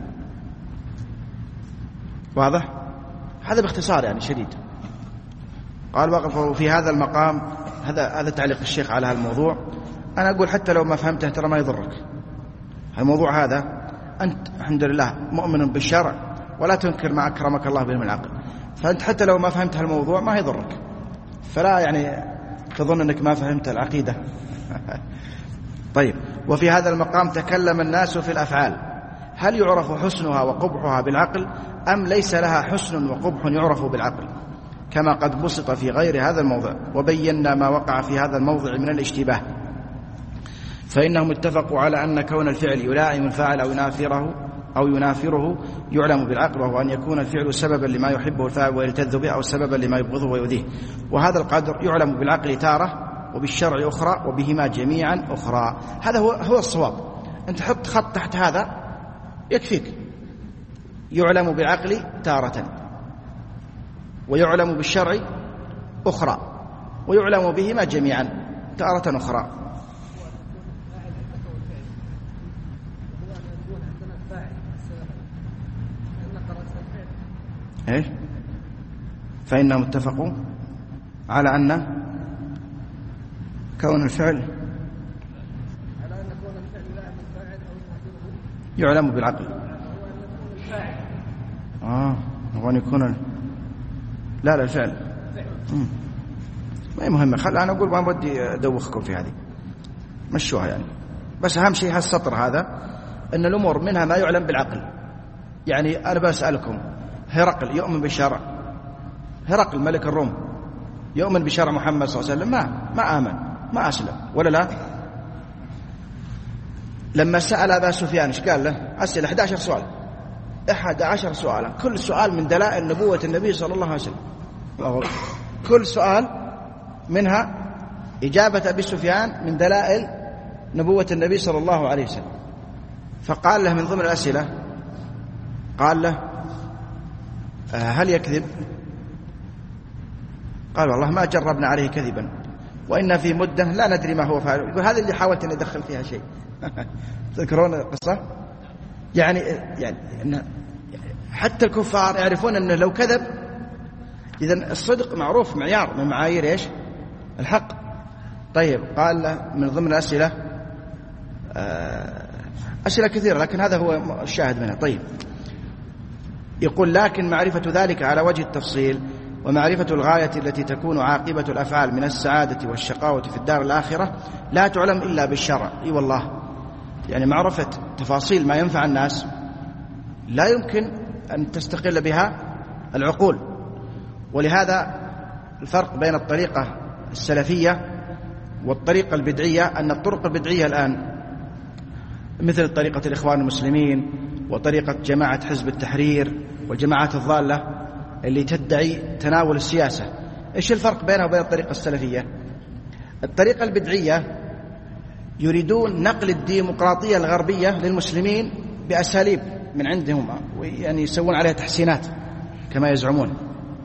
واضح؟ هذا باختصار يعني شديد. قال وقفوا في هذا المقام. هذا هذا تعليق الشيخ على هذا الموضوع. أنا أقول حتى لو ما فهمته ترى ما يضرك الموضوع هذا. أنت الحمد لله مؤمن بالشرع ولا تنكر ما أكرمك الله به من العقل، فأنت حتى لو ما فهمت الموضوع ما يضرك، فلا يعني تظن أنك ما فهمت العقيدة. طيب، وفي هذا المقام تكلم الناس في الأفعال، هل يعرف حسنها وقبحها بالعقل أم ليس لها حسن وقبح يعرف بالعقل، كما قد بسط في غير هذا الموضع، وبينا ما وقع في هذا الموضع من الاشتباه. فإنهم اتفقوا على أن كون الفعل يلائم الفاعل أو ينافره أو ينافره يعلم بالعقل، وهو أن يكون الفعل سببا لما يحبه الفاعل ويلتذ به، أو سببا لما يبغضه ويؤذيه. وهذا القدر يعلم بالعقل تارة وبالشرع أخرى وبهما جميعا أخرى. هذا هو هو الصواب. أنت حط خط تحت هذا يكفيك. يعلم بالعقل تارة، ويعلم بالشرع أخرى، ويعلم بهما جميعا تارة أخرى. إيش؟ فإنهم اتفقوا على أن كون الفعل يعلم بالعقل. آه هو أن يكون ال... لا لا الفعل مم. ما هي مهمة. خل أنا أقول ما بدي أدوخكم في هذه، مشوها يعني. بس أهم شيء هالسطر هذا، أن الأمور منها ما يعلم بالعقل. يعني أنا بسألكم، هرقل يؤمن بالشرع؟ هرقل ملك الروم يؤمن بشرع محمد صلى الله عليه وسلم؟ ما ما آمن، ما أسلم، ولا لا؟ لما سأل أبا سفيان إيش قال له؟ أسئلة أحد عشر سؤال، أحد عشر سؤالا، كل سؤال من دلائل نبوة النبي صلى الله عليه وسلم. كل سؤال منها إجابة أبي سفيان من دلائل نبوة النبي صلى الله عليه وسلم. فقال له من ضمن الأسئلة، قال له هل يكذب؟ قال والله ما جربنا عليه كذبا، وإن في مدة لا ندري ما هو فعل. يقول هذا اللي حاولت أن أدخل فيها شيء. تذكرون القصة؟ يعني يعني حتى الكفار يعرفون أنه لو كذب، إذن الصدق معروف معيار من معايير إيش؟ الحق. طيب، قال له من ضمن الأسئلة أسئلة كثيرة، لكن هذا هو الشاهد منها. طيب، يقول لكن معرفة ذلك على وجه التفصيل ومعرفة الغاية التي تكون عاقبة الأفعال من السعادة والشقاوة في الدار الآخرة لا تعلم إلا بالشرع. إي والله، يعني معرفة تفاصيل ما ينفع الناس لا يمكن أن تستقل بها العقول. ولهذا الفرق بين الطريقة السلفية والطريقة البدعية، أن الطرق البدعية الآن مثل طريقة الإخوان المسلمين وطريقة جماعة حزب التحرير والجماعات الضالة اللي تدعي تناول السياسة. إيش الفرق بينها وبين الطريقة السلفية؟ الطريقة البدعية يريدون نقل الديمقراطية الغربية للمسلمين بأساليب من عندهم، يعني يسوون عليها تحسينات كما يزعمون.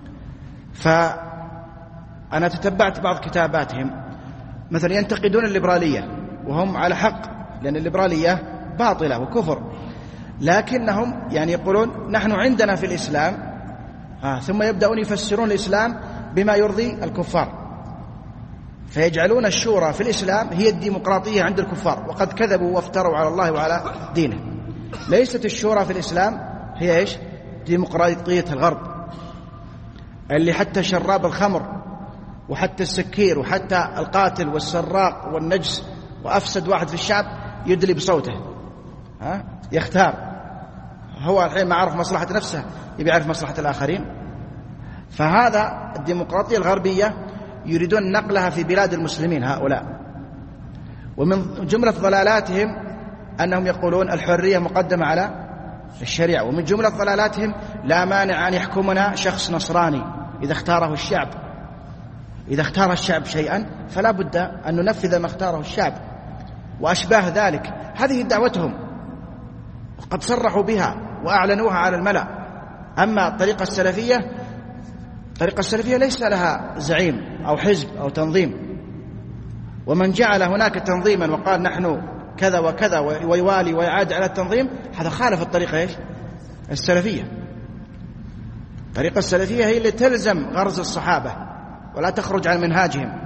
فأنا تتبعت بعض كتاباتهم، مثلا ينتقدون الليبرالية وهم على حق، لأن الليبرالية باطلة وكفر، لكنهم يعني يقولون نحن عندنا في الإسلام، آه ثم يبدأون يفسرون الإسلام بما يرضي الكفار. فيجعلون الشورى في الإسلام هي الديمقراطية عند الكفار، وقد كذبوا وافتروا على الله وعلى دينه. ليست الشورى في الإسلام هي إيش؟ ديمقراطية الغرب، اللي حتى شراب الخمر وحتى السكير وحتى القاتل والسراق والنجس وأفسد واحد في الشعب يدلي بصوته، ها؟ يختار، هو الحين ما عرف مصلحة نفسه يبي يعرف مصلحة الآخرين. فهذا الديمقراطية الغربية يريدون نقلها في بلاد المسلمين هؤلاء. ومن جملة ضلالاتهم أنهم يقولون الحرية مقدمة على الشريعة. ومن جملة ضلالاتهم لا مانع أن يحكمنا شخص نصراني إذا اختاره الشعب. إذا اختار الشعب شيئا فلا بد أن ننفذ ما اختاره الشعب وأشباه ذلك. هذه دعوتهم وقد صرحوا بها وأعلنوها على الملأ. أما الطريقة السلفية، الطريقة السلفية ليس لها زعيم أو حزب أو تنظيم، ومن جعل هناك تنظيما وقال نحن كذا وكذا ويوالي ويعاد على التنظيم هذا خالف الطريقة إيش؟ السلفية. الطريقة السلفية هي اللي تلزم غرز الصحابة ولا تخرج عن منهاجهم،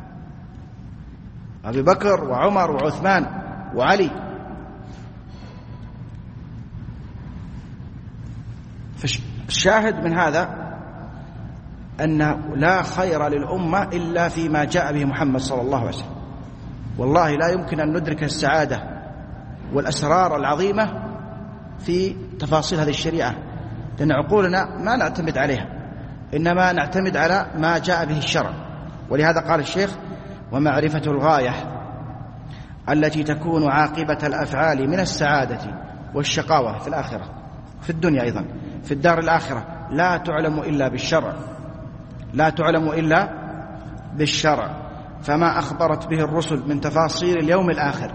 أبي بكر وعمر وعثمان وعلي. فالشاهد من هذا أن لا خير للأمة إلا فيما جاء به محمد صلى الله عليه وسلم. والله لا يمكن أن ندرك السعادة والأسرار العظيمة في تفاصيل هذه الشريعة، لأن عقولنا ما نعتمد عليها، إنما نعتمد على ما جاء به الشرع. ولهذا قال الشيخ: ومعرفة الغاية التي تكون عاقبة الأفعال من السعادة والشقاوة في الآخرة، في الدنيا أيضا في الدار الآخرة، لا تعلم إلا بالشرع، لا تعلم إلا بالشرع. فما أخبرت به الرسل من تفاصيل اليوم الآخر،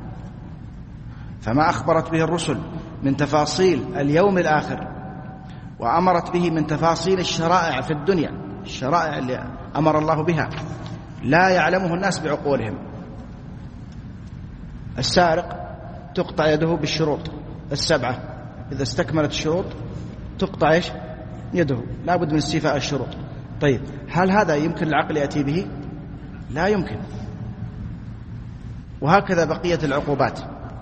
فما أخبرت به الرسل من تفاصيل اليوم الآخر وأمرت به من تفاصيل الشرائع في الدنيا، الشرائع اللي أمر الله بها، لا يعلمه الناس بعقولهم. السارق تقطع يده بالشروط السبعة، إذا استكملت الشروط تقطع إيش؟ يده، لا بد من استيفاء الشروط. طيب هل هذا يمكن العقل يأتي به؟ لا يمكن. وهكذا بقية العقوبات.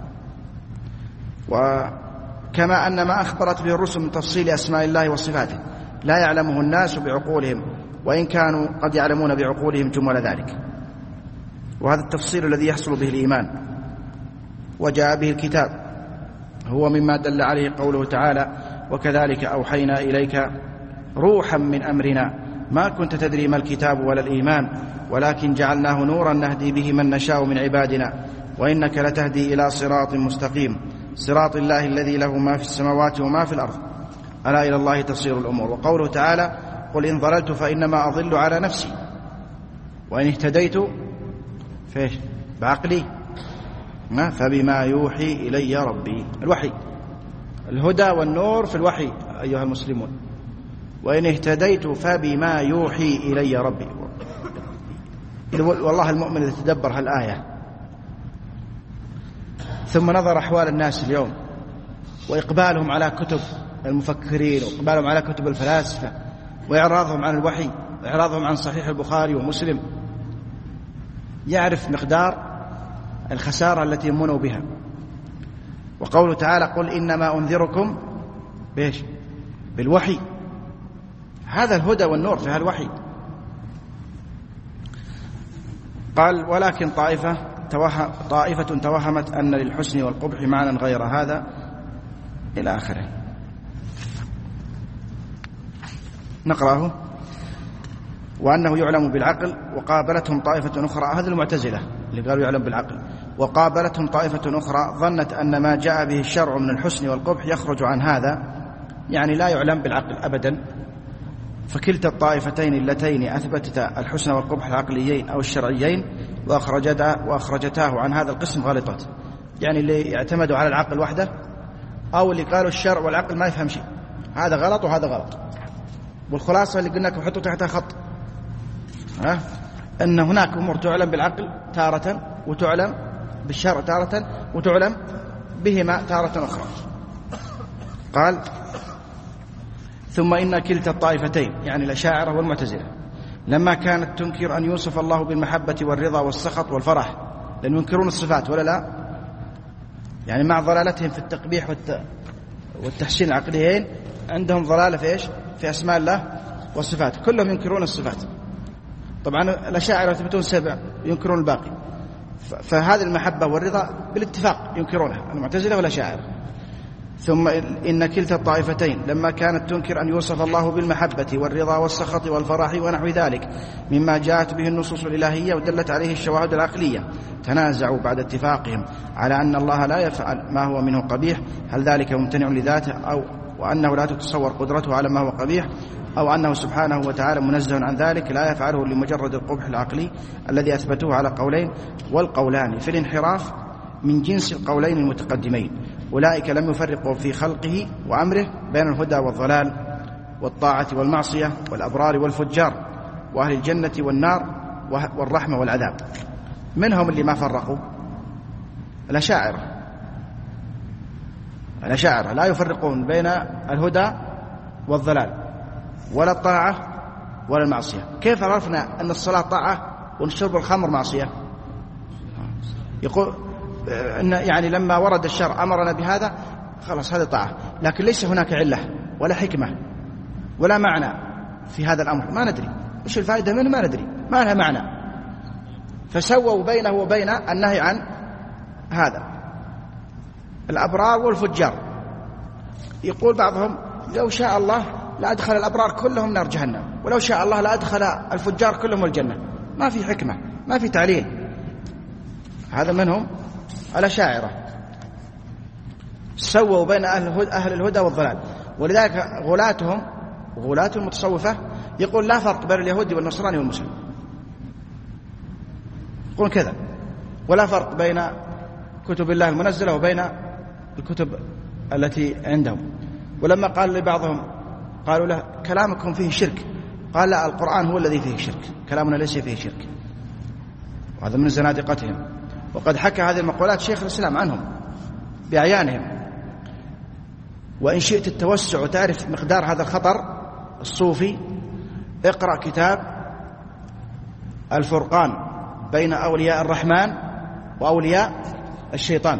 وكما أن ما أخبرت به الرسل من تفصيل أسماء الله وصفاته لا يعلمه الناس بعقولهم، وإن كانوا قد يعلمون بعقولهم جمل ذلك. وهذا التفصيل الذي يحصل به الإيمان وجاء به الكتاب هو مما دل عليه قوله تعالى: وكذلك أوحينا إليك روحا من أمرنا ما كنت تدري ما الكتاب ولا الإيمان ولكن جعلناه نورا نهدي به من نشاء من عبادنا وإنك لتهدي إلى صراط مستقيم صراط الله الذي له ما في السماوات وما في الأرض ألا إلى الله تصير الأمور. وقوله تعالى: قل إن ضللت فإنما أضل على نفسي وإن اهتديت فيش بعقلي ما فبما يوحي إلي ربي. الوحي، الهدى والنور في الوحي أيها المسلمون. وإن اهتديت فبما يوحي إلي ربي. والله المؤمن إذا تدبر هالآية ثم نظر أحوال الناس اليوم وإقبالهم على كتب المفكرين وإقبالهم على كتب الفلاسفة وإعراضهم عن الوحي وإعراضهم عن صحيح البخاري ومسلم، يعرف مقدار الخسارة التي يمنوا بها. وقوله تعالى: قل إنما أنذركم بإيش؟ بالوحي. هذا الهدى والنور في هالوحي. قال: ولكن طائفة توهم طائفة توهمت أن للحسن والقبح معنى غير هذا إلى آخره. نقرأه: وأنه يعلم بالعقل. وقابلتهم طائفة أخرى، هذه المعتزلة اللي قالوا يعلم بالعقل. وقابلتهم طائفة أخرى ظنت أن ما جاء به الشرع من الحسن والقبح يخرج عن هذا، يعني لا يعلم بالعقل أبدا. فكلتا الطائفتين اللتين أثبتتا الحسن والقبح العقليين أو الشرعيين وأخرجتا وأخرجتاه عن هذا القسم غلطت. يعني اللي يعتمدوا على العقل وحده أو اللي قالوا الشرع والعقل ما يفهم شيء، هذا غلط وهذا غلط. والخلاصة اللي قلنا لكم حطوا تحتها خط، ها؟ أن هناك أمور تعلم بالعقل تارة وتعلم بالشرع تارة وتعلم بهما تارة أخرى. قال: ثم إن كلتا الطائفتين، يعني الأشاعرة والمعتزلة، لما كانت تنكر أن يوصف الله بالمحبة والرضا والسخط والفرح، لأنهم ينكرون الصفات ولا لا؟ يعني مع ضلالتهم في التقبيح والتحسين العقليين عندهم ضلالة في إيش؟ في أسماء الله والصفات، كلهم ينكرون الصفات. طبعا الأشاعرة يثبتون سبع ينكرون الباقي، فهذه المحبة والرضا بالاتفاق ينكرونها المعتزلة والأشاعرة. ثم إن كلتا الطائفتين لما كانت تنكر أن يوصف الله بالمحبة والرضا والسخط والفرح ونحو ذلك مما جاءت به النصوص الإلهية ودلت عليه الشواهد العقلية، تنازعوا بعد اتفاقهم على أن الله لا يفعل ما هو منه قبيح، هل ذلك ممتنع لذاته أو وأنه لا تتصور قدرته على ما هو قبيح، أو أنه سبحانه وتعالى منزه عن ذلك لا يفعله لمجرد القبح العقلي الذي أثبتوه على قولين، والقولان في الانحراف من جنس القولين المتقدمين. أولئك لم يفرقوا في خلقه وأمره بين الهدى والضلال والطاعة والمعصية والأبرار والفجار وأهل الجنة والنار والرحمة والعذاب. منهم اللي ما فرقوا؟ الأشاعرة. الأشاعرة لا يفرقون بين الهدى والضلال ولا الطاعة ولا المعصية. كيف عرفنا أن الصلاة طاعة والشرب الخمر معصية؟ يقول إن يعني لما ورد الشرع أمرنا بهذا خلاص هذا طاعة، لكن ليس هناك علة ولا حكمة ولا معنى في هذا الأمر، ما ندري إيش الفائدة منه، ما ندري، ما لها معنى، فسووا بينه وبين النهي عن هذا. الأبرار والفجار، يقول بعضهم لو شاء الله لا أدخل الأبرار كلهم نار جهنم، ولو شاء الله لا أدخل الفجار كلهم الجنة، ما في حكمة، ما في تعليل. هذا منهم الأشاعرة، سووا بين أهل الهدى والضلال. ولذلك غلاتهم وغلاة المتصوفة يقول لا فرق بين اليهودي والنصراني والمسلم، يقول كذا، ولا فرق بين كتب الله المنزلة وبين الكتب التي عندهم. ولما قال لبعضهم قالوا له كلامكم فيه شرك، قال لا، القرآن هو الذي فيه شرك، كلامنا ليس فيه شرك. وهذا من زنادقتهم. وقد حكى هذه المقولات شيخ الإسلام عنهم بأعيانهم. وإن شئت التوسع وتعرف مقدار هذا الخطر الصوفي، اقرأ كتاب الفرقان بين أولياء الرحمن وأولياء الشيطان،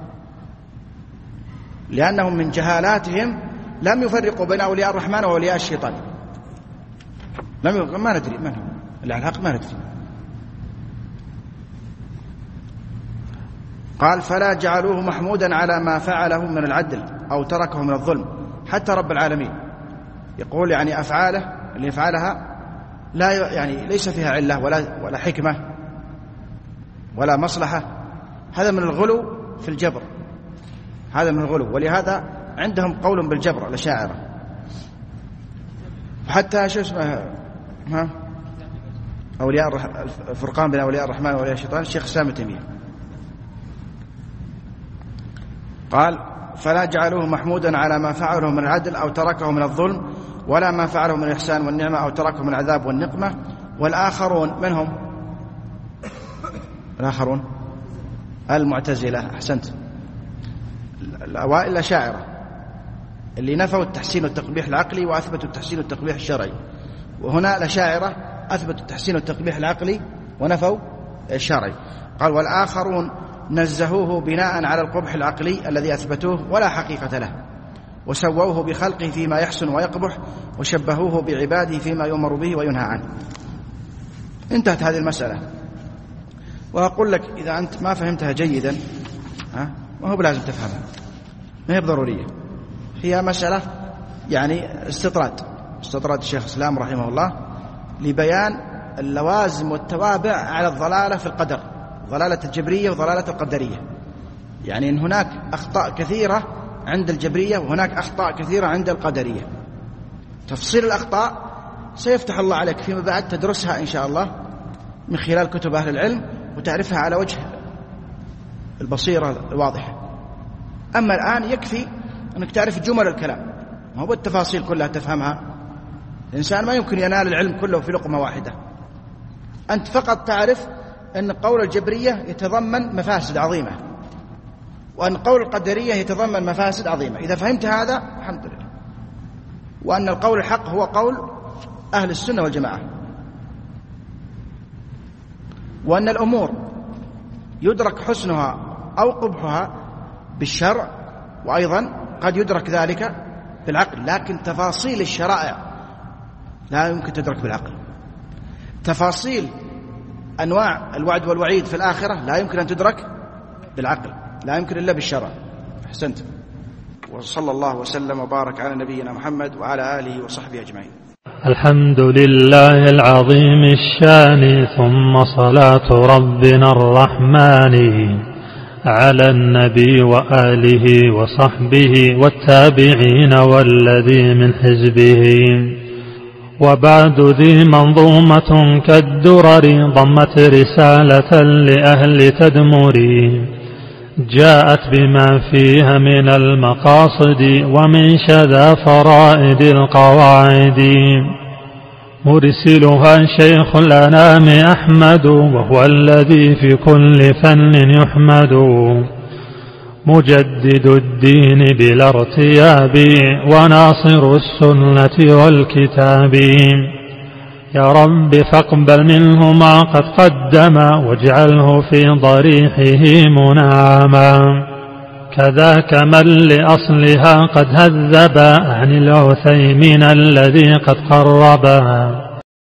لأنهم من جهالاتهم لم يفرقوا بين أولياء الرحمن وأولياء الشيطان، لم يفرقوا، ما ندري من هم اللي على الحق، ما ندري. قال فلا جعلوه محمودا على ما فعله من العدل أو تركه من الظلم. حتى رب العالمين يقول يعني أفعاله اللي يفعلها لا يعني ليس فيها علة ولا ولا حكمة ولا مصلحة، هذا من الغلو في الجبر، هذا من الغلو. ولهذا عندهم قول بالجبر الأشاعرة. حتى شو اسمه ها أولياء الفرقان بين أولياء الرحمن وأولياء الشيطان، الشيخ الإسلام ابن تيمية قال فلا جعلوه محمودا على ما فعله من العدل أو تركه من الظلم، ولا ما فعله من الإحسان والنعمة أو تركه من العذاب والنقمة. والآخرون منهم الآخرون المعتزلة، أحسنت، الأوائل الأشاعرة اللي نفوا التحسين والتقبيح العقلي وأثبتوا التحسين والتقبيح الشرعي. وهنا الأشاعرة أثبتوا التحسين والتقبيح العقلي ونفوا الشرعي. قال والآخرون نزهوه بناء على القبح العقلي الذي أثبتوه ولا حقيقة له، وسووه بخلقه فيما يحسن ويقبح، وشبهوه بعباده فيما يؤمر به وينهى عنه. انتهت هذه المسألة. وأقول لك إذا أنت ما فهمتها جيدا ها ما هو بلازم تفهمها، ما هي بضرورية، هي مسألة يعني استطراد استطراد الشيخ الإسلام رحمه الله لبيان اللوازم والتوابع على الضلالة في القدر، ضلالة الجبرية وضلالة القدرية. يعني إن هناك أخطاء كثيرة عند الجبرية وهناك أخطاء كثيرة عند القدرية. تفصيل الأخطاء سيفتح الله عليك فيما بعد تدرسها إن شاء الله من خلال كتب أهل العلم وتعرفها على وجه البصيرة الواضحة. أما الآن يكفي أنك تعرف جمل الكلام، ما هو التفاصيل كلها تفهمها. الإنسان ما يمكن ينال العلم كله في لقمة واحدة. أنت فقط تعرف أن قول الجبرية يتضمن مفاسد عظيمة، وأن قول القدرية يتضمن مفاسد عظيمة. إذا فهمت هذا الحمد لله. وأن القول الحق هو قول أهل السنة والجماعة، وأن الأمور يدرك حسنها أو قبحها بالشرع، وأيضا قد يدرك ذلك بالعقل، لكن تفاصيل الشرائع لا يمكن تدرك بالعقل. تفاصيل أنواع الوعد والوعيد في الآخرة لا يمكن أن تدرك بالعقل، لا يمكن إلا بالشرع. أحسنت. وصلى الله وسلم وبارك على نبينا محمد وعلى آله وصحبه أجمعين. الحمد لله العظيم الشان، ثم صلاة ربنا الرحمن على النبي وآله وصحبه والتابعين والذي من حزبه. وبعد ذي منظومة كالدرر ضمت رسالة لأهل تدمري، جاءت بما فيها من المقاصد ومن شذا فرائد القواعد. مرسلها شيخ الأنام أحمد، وهو الذي في كل فن يحمد، مجدد الدين بلا ارتياب وناصر السنة والكتاب. يا رب فاقبل منه ما قد قدم، واجعله في ضريحه منعما. كذاك من لأصلها قد هذب عن العثيمين الذي قد قربها،